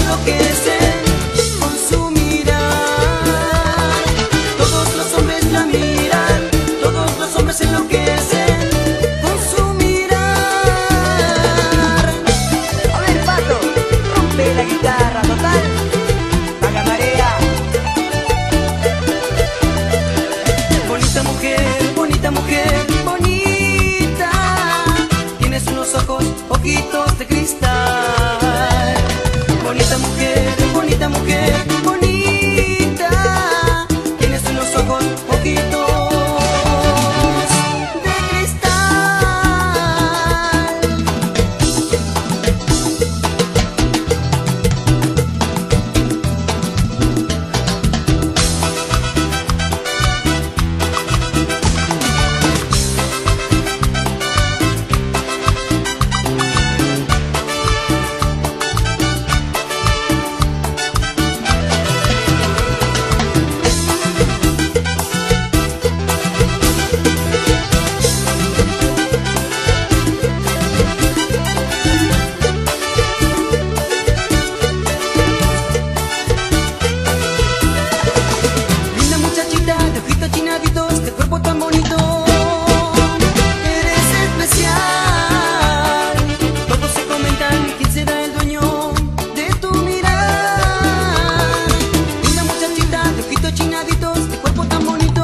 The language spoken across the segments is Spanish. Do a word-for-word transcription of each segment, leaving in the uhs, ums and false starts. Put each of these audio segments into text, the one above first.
enloquecen con su mirar. Todos los hombres la miran, todos los hombres enloquecen con su mirar. A ver, Pato, rompe la guitarra, total, paga marea. Bonita mujer, bonita mujer, bonita, tienes unos ojos, ojitos de cristal. Bonita mujer, bonita mujer, bonita, tienes unos ojos, ojitos de cristal. Chinaditos, de cuerpo tan bonito, eres especial. Todos se comentan quién será el dueño de tu mirar. Linda muchachita, de ojitos chinaditos, de cuerpo tan bonito,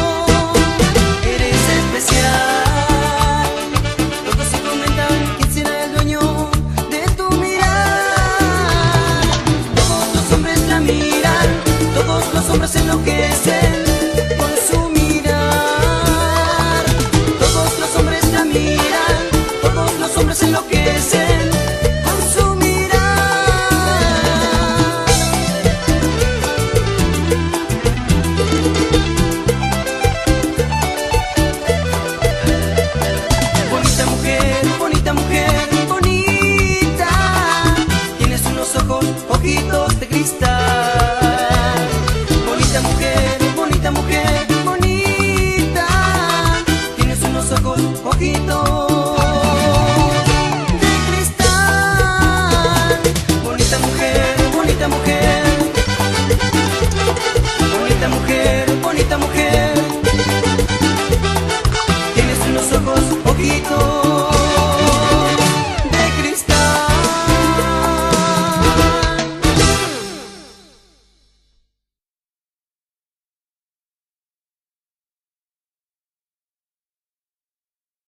eres especial. Todos se comentan quién será el dueño de tu mirar. Todos los hombres la miran, todos los hombres enloquecen con su mirar. Todos los hombres la miran, todos los hombres enloquecen con su mirar. Bonita mujer, bonita mujer, bonita, tienes unos ojos, ojitos de cristal. Bonita mujer, bonita mujer, bonita, tienes unos ojos, ojitos de cristal. Bonita mujer, bonita mujer.